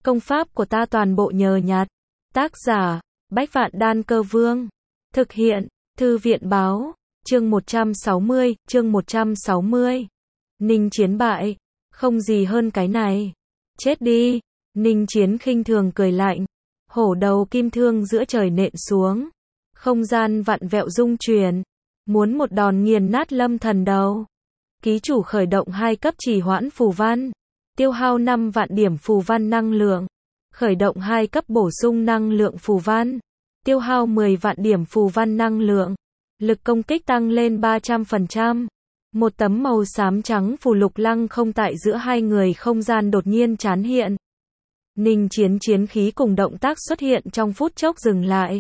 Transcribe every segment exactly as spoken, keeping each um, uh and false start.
Công pháp của ta toàn bộ nhờ nhặt. Tác giả, Bách Vạn Đan Cơ Vương. Thực hiện, Thư viện báo, chương một trăm sáu mươi, chương một trăm sáu mươi. Ninh Chiến bại, không gì hơn cái này. Chết đi, Ninh Chiến khinh thường cười lạnh. Hổ đầu kim thương giữa trời nện xuống. Không gian vặn vẹo rung chuyển. Muốn một đòn nghiền nát Lâm Thần đầu. Ký chủ khởi động hai cấp trì hoãn phù văn. Tiêu hao năm vạn điểm phù văn năng lượng. Khởi động hai cấp bổ sung năng lượng phù văn. Tiêu hao mười vạn điểm phù văn năng lượng. Lực công kích tăng lên ba trăm phần trăm. Một tấm màu xám trắng phù lục lăng không tại giữa hai người, không gian đột nhiên chán hiện. Ninh Chiến chiến khí cùng động tác xuất hiện trong phút chốc dừng lại.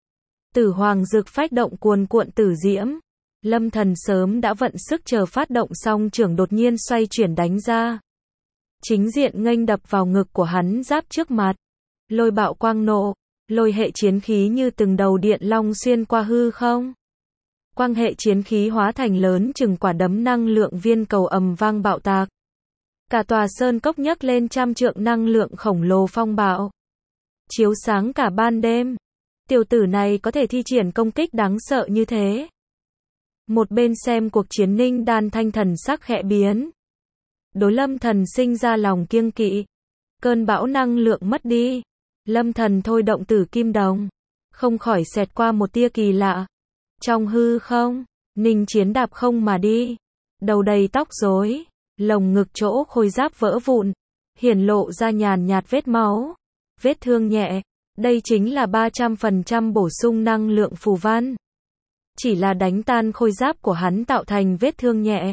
Tử hoàng dược phách động cuồn cuộn tử diễm. Lâm Thần sớm đã vận sức chờ phát động xong trưởng đột nhiên xoay chuyển đánh ra. Chính diện nghênh đập vào ngực của hắn giáp trước mặt. Lôi bạo quang nộ, lôi hệ chiến khí như từng đầu điện long xuyên qua hư không. Quang hệ chiến khí hóa thành lớn chừng quả đấm năng lượng viên cầu ầm vang bạo tạc. Cả tòa sơn cốc nhấc lên trăm trượng năng lượng khổng lồ phong bạo. Chiếu sáng cả ban đêm. Tiểu tử này có thể thi triển công kích đáng sợ như thế. Một bên xem cuộc chiến Ninh Đan Thanh thần sắc khẽ biến. Đối Lâm Thần sinh ra lòng kiêng kỵ. Cơn bão năng lượng mất đi. Lâm Thần thôi động tử kim đồng. Không khỏi xẹt qua một tia kỳ lạ. Trong hư không, Ninh Chiến đạp không mà đi. Đầu đầy tóc rối. Lồng ngực chỗ khôi giáp vỡ vụn. Hiển lộ ra nhàn nhạt vết máu. Vết thương nhẹ. Đây chính là ba trăm phần trăm bổ sung năng lượng phù văn. Chỉ là đánh tan khôi giáp của hắn tạo thành vết thương nhẹ.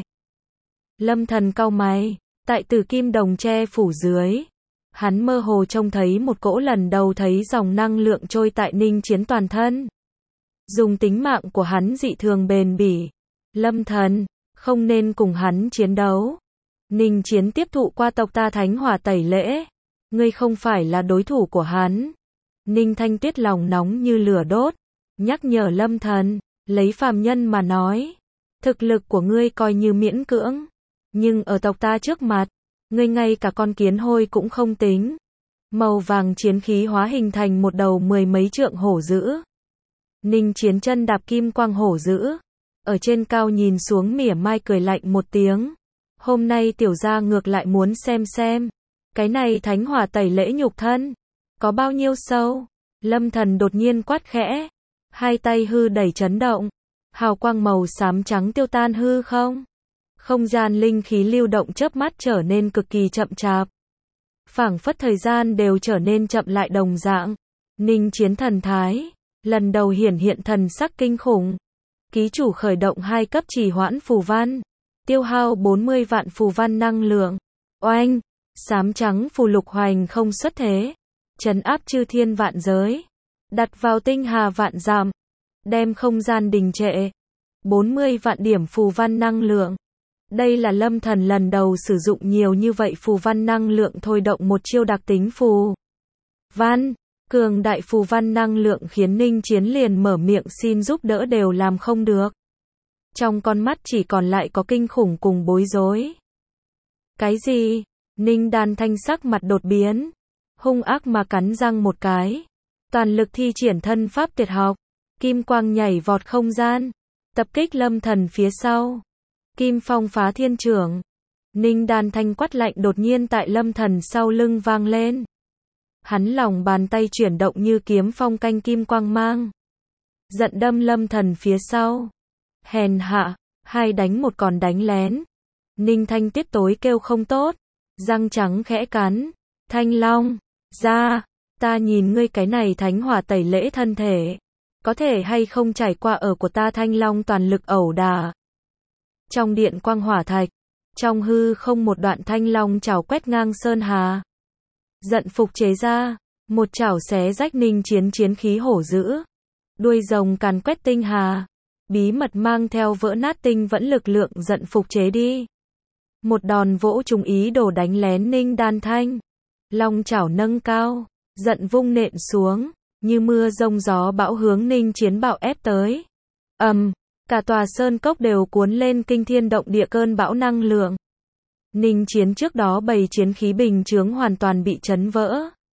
Lâm Thần cau mày, tại tử kim đồng che phủ dưới. Hắn mơ hồ trông thấy một cỗ lần đầu thấy dòng năng lượng trôi tại Ninh Chiến toàn thân. Dùng tính mạng của hắn dị thường bền bỉ. Lâm Thần, không nên cùng hắn chiến đấu. Ninh Chiến tiếp thụ qua tộc ta thánh hỏa tẩy lễ. Ngươi không phải là đối thủ của hắn. Ninh Thanh Tuyết lòng nóng như lửa đốt. Nhắc nhở Lâm Thần, lấy phàm nhân mà nói. Thực lực của ngươi coi như miễn cưỡng. Nhưng ở tộc ta trước mặt, ngươi ngay cả con kiến hôi cũng không tính. Màu vàng chiến khí hóa hình thành một đầu mười mấy trượng hổ dữ. Ninh Chiến chân đạp kim quang hổ dữ. Ở trên cao nhìn xuống mỉa mai cười lạnh một tiếng. Hôm nay tiểu gia ngược lại muốn xem xem. Cái này thánh hỏa tẩy lễ nhục thân. Có bao nhiêu sâu? Lâm Thần đột nhiên quát khẽ. Hai tay hư đẩy chấn động. Hào quang màu xám trắng tiêu tan hư không. Không gian linh khí lưu động chớp mắt trở nên cực kỳ chậm chạp. Phảng phất thời gian đều trở nên chậm lại đồng dạng. Ninh Chiến thần thái. Lần đầu hiển hiện thần sắc kinh khủng. Ký chủ khởi động hai cấp trì hoãn phù văn. Tiêu hao bốn mươi vạn phù văn năng lượng. Oanh! Xám trắng phù lục hoành không xuất thế. Trấn áp chư thiên vạn giới. Đặt vào tinh hà vạn dặm. Đem không gian đình trệ. bốn mươi vạn điểm phù văn năng lượng. Đây là Lâm Thần lần đầu sử dụng nhiều như vậy phù văn năng lượng thôi động một chiêu đặc tính phù văn. Cường đại phù văn năng lượng khiến Ninh Chiến liền mở miệng xin giúp đỡ đều làm không được. Trong con mắt chỉ còn lại có kinh khủng cùng bối rối. Cái gì? Ninh Đan Thanh sắc mặt đột biến. Hung ác mà cắn răng một cái. Toàn lực thi triển thân pháp tuyệt học. Kim quang nhảy vọt không gian. Tập kích Lâm Thần phía sau. Kim phong phá thiên trưởng. Ninh Đan Thanh quát lạnh đột nhiên tại Lâm Thần sau lưng vang lên. Hắn lòng bàn tay chuyển động như kiếm phong canh kim quang mang. Giận đâm Lâm Thần phía sau. Hèn hạ, hai đánh một còn đánh lén. Ninh Thanh Tuyết tối kêu không tốt. Răng trắng khẽ cắn. Thanh Long, ra, ta nhìn ngươi cái này thánh hỏa tẩy lễ thân thể. Có thể hay không trải qua ở của ta Thanh Long toàn lực ẩu đả. Trong điện quang hỏa thạch. Trong hư không một đoạn Thanh Long chảo quét ngang sơn hà. Giận phục chế ra. Một chảo xé rách Ninh Chiến chiến khí hổ dữ. Đuôi rồng càn quét tinh hà. Bí mật mang theo vỡ nát tinh vẫn lực lượng giận phục chế đi. Một đòn vỗ trúng ý đồ đánh lén Ninh Đan Thanh. Long chảo nâng cao. Giận vung nện xuống. Như mưa rông gió bão hướng Ninh Chiến bạo ép tới. ầm, um, cả tòa sơn cốc đều cuốn lên kinh thiên động địa cơn bão năng lượng. Ninh Chiến trước đó bày chiến khí bình chướng hoàn toàn bị chấn vỡ.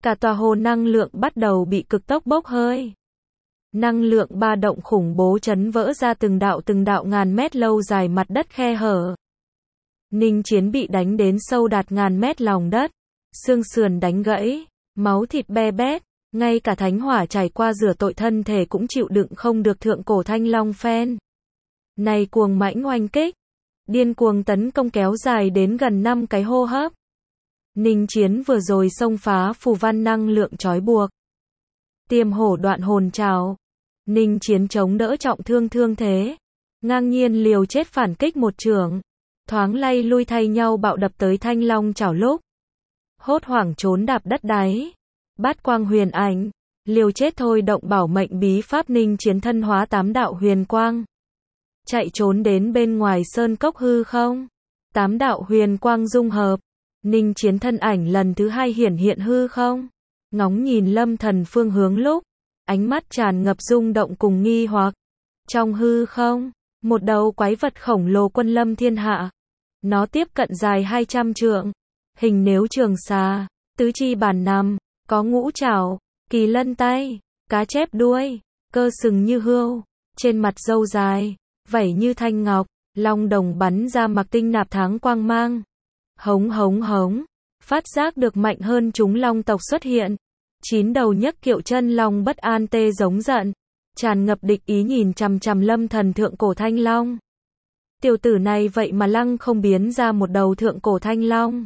Cả tòa hồ năng lượng bắt đầu bị cực tốc bốc hơi. Năng lượng ba động khủng bố chấn vỡ ra từng đạo từng đạo ngàn mét lâu dài mặt đất khe hở. Ninh Chiến bị đánh đến sâu đạt ngàn mét lòng đất, xương sườn đánh gãy, máu thịt be bét, ngay cả thánh hỏa trải qua rửa tội thân thể cũng chịu đựng không được thượng cổ thanh long phen. Này cuồng mãnh oanh kích, điên cuồng tấn công kéo dài đến gần năm cái hô hấp. Ninh Chiến vừa rồi xông phá phù văn năng lượng trói buộc. Tiềm hổ đoạn hồn trào. Ninh Chiến chống đỡ trọng thương thương thế. Ngang nhiên liều chết phản kích một chưởng. Thoáng lay lui thay nhau bạo đập tới thanh long chảo lúc. Hốt hoảng trốn đạp đất đáy. Bát quang huyền ảnh. Liều chết thôi động bảo mệnh bí pháp Ninh Chiến thân hóa tám đạo huyền quang. Chạy trốn đến bên ngoài sơn cốc hư không. Tám đạo huyền quang dung hợp. Ninh Chiến thân ảnh lần thứ hai hiển hiện hư không. Ngóng nhìn Lâm Thần phương hướng lúc. Ánh mắt tràn ngập rung động cùng nghi hoặc. Trong hư không, một đầu quái vật khổng lồ quân lâm thiên hạ. Nó tiếp cận dài hai trăm trượng. Hình nếu trường xà, tứ chi bản nằm, có ngũ trảo, kỳ lân tay, cá chép đuôi, cơ sừng như hươu, trên mặt râu dài, vảy như thanh ngọc, long đồng bắn ra mặc tinh nạp tháng quang mang. Hống hống hống, phát giác được mạnh hơn chúng long tộc xuất hiện. Chín đầu nhấc kiệu chân long bất an tê giống giận, tràn ngập địch ý nhìn chằm chằm Lâm Thần thượng cổ thanh long. Tiểu tử này vậy mà lăng không biến ra một đầu thượng cổ thanh long.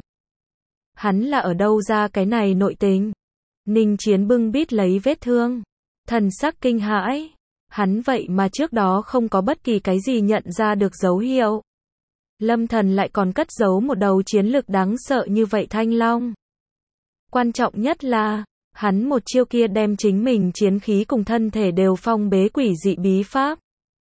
Hắn là ở đâu ra cái này nội tình? Ninh Chiến bưng bít lấy vết thương, thần sắc kinh hãi. Hắn vậy mà trước đó không có bất kỳ cái gì nhận ra được dấu hiệu. Lâm Thần lại còn cất giấu một đầu chiến lực đáng sợ như vậy thanh long. Quan trọng nhất là, hắn một chiêu kia đem chính mình chiến khí cùng thân thể đều phong bế quỷ dị bí pháp.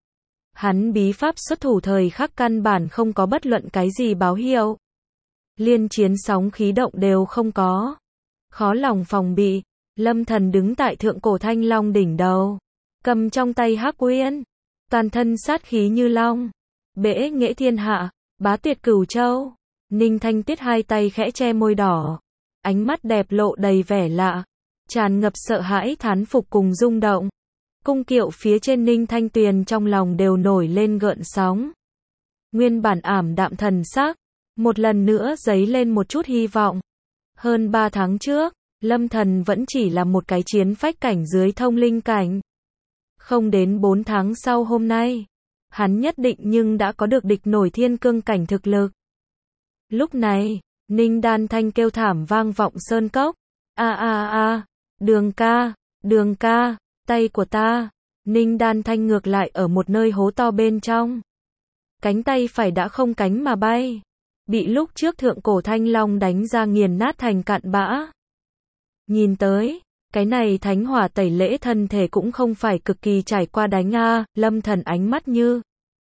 Hắn bí pháp xuất thủ thời khắc căn bản không có bất luận cái gì báo hiệu. Liên chiến sóng khí động đều không có. Khó lòng phòng bị, Lâm Thần đứng tại thượng cổ thanh long đỉnh đầu. Cầm trong tay hắc uyên. Toàn thân sát khí như long. Bể nghệ thiên hạ, bá tuyệt cửu châu. Ninh Thanh Tuyết hai tay khẽ che môi đỏ. Ánh mắt đẹp lộ đầy vẻ lạ. Tràn ngập sợ hãi thán phục cùng rung động. Cung kiệu phía trên Ninh Thanh Tuyền trong lòng đều nổi lên gợn sóng. Nguyên bản ảm đạm thần sắc, một lần nữa dấy lên một chút hy vọng. Hơn ba tháng trước, Lâm Thần vẫn chỉ là một cái chiến phách cảnh dưới thông linh cảnh. Không đến bốn tháng sau hôm nay, hắn nhất định nhưng đã có được địch nổi thiên cương cảnh thực lực. Lúc này, Ninh Đan Thanh kêu thảm vang vọng sơn cốc. A a a, Đường ca, Đường ca, tay của ta. Ninh Đan Thanh ngược lại ở một nơi hố to bên trong. Cánh tay phải đã không cánh mà bay. Bị lúc trước thượng cổ thanh long đánh ra nghiền nát thành cạn bã. Nhìn tới, cái này thánh hỏa tẩy lễ thân thể cũng không phải cực kỳ trải qua đánh a. Lâm Thần ánh mắt như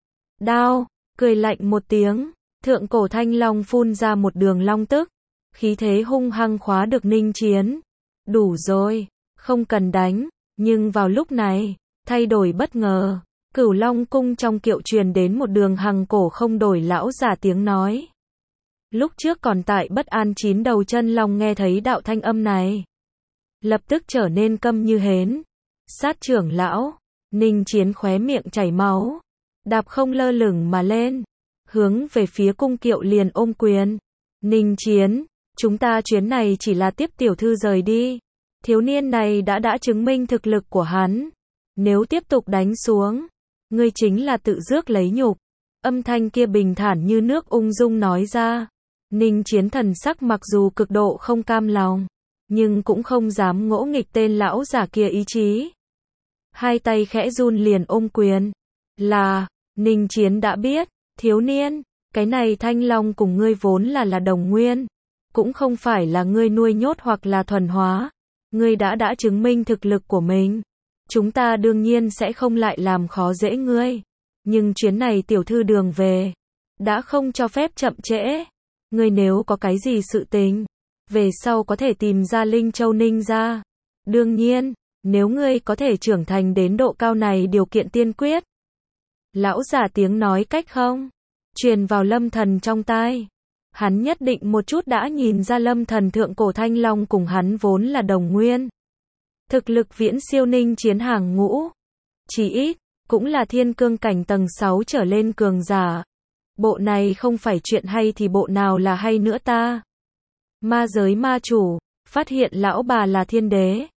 đao, cười lạnh một tiếng. Thượng cổ thanh long phun ra một đường long tức. Khí thế hung hăng khóa được Ninh Chiến. Đủ rồi, không cần đánh. Nhưng vào lúc này, thay đổi bất ngờ. Cửu Long cung trong kiệu truyền đến một đường hằng cổ không đổi lão giả tiếng nói. Lúc trước còn tại bất an chín đầu chân long nghe thấy đạo thanh âm này. Lập tức trở nên câm như hến. Sát trưởng lão, Ninh Chiến khóe miệng chảy máu. Đạp không lơ lửng mà lên. Hướng về phía cung kiệu liền ôm quyền. Ninh Chiến, chúng ta chuyến này chỉ là tiếp tiểu thư rời đi. Thiếu niên này đã đã chứng minh thực lực của hắn. Nếu tiếp tục đánh xuống, ngươi chính là tự rước lấy nhục. Âm thanh kia bình thản như nước ung dung nói ra. Ninh Chiến thần sắc mặc dù cực độ không cam lòng, nhưng cũng không dám ngỗ nghịch tên lão giả kia ý chí. Hai tay khẽ run liền ôm quyền. Là, Ninh Chiến đã biết, thiếu niên, cái này thanh long cùng ngươi vốn là là đồng nguyên. Cũng không phải là ngươi nuôi nhốt hoặc là thuần hóa. Ngươi đã đã chứng minh thực lực của mình. Chúng ta đương nhiên sẽ không lại làm khó dễ ngươi. Nhưng chuyến này tiểu thư đường về. Đã không cho phép chậm trễ. Ngươi nếu có cái gì sự tình. Về sau có thể tìm ra Linh Châu Ninh ra. Đương nhiên, nếu ngươi có thể trưởng thành đến độ cao này điều kiện tiên quyết. Lão giả tiếng nói cách không. Truyền vào Lâm Thần trong tai. Hắn nhất định một chút đã nhìn ra Lâm Thần thượng cổ thanh long cùng hắn vốn là đồng nguyên. Thực lực viễn siêu Ninh Chiến hàng ngũ. Chỉ ít, cũng là thiên cương cảnh tầng sáu trở lên cường giả. Bộ này không phải chuyện hay thì bộ nào là hay nữa ta? Ma giới ma chủ, phát hiện lão bà là thiên đế.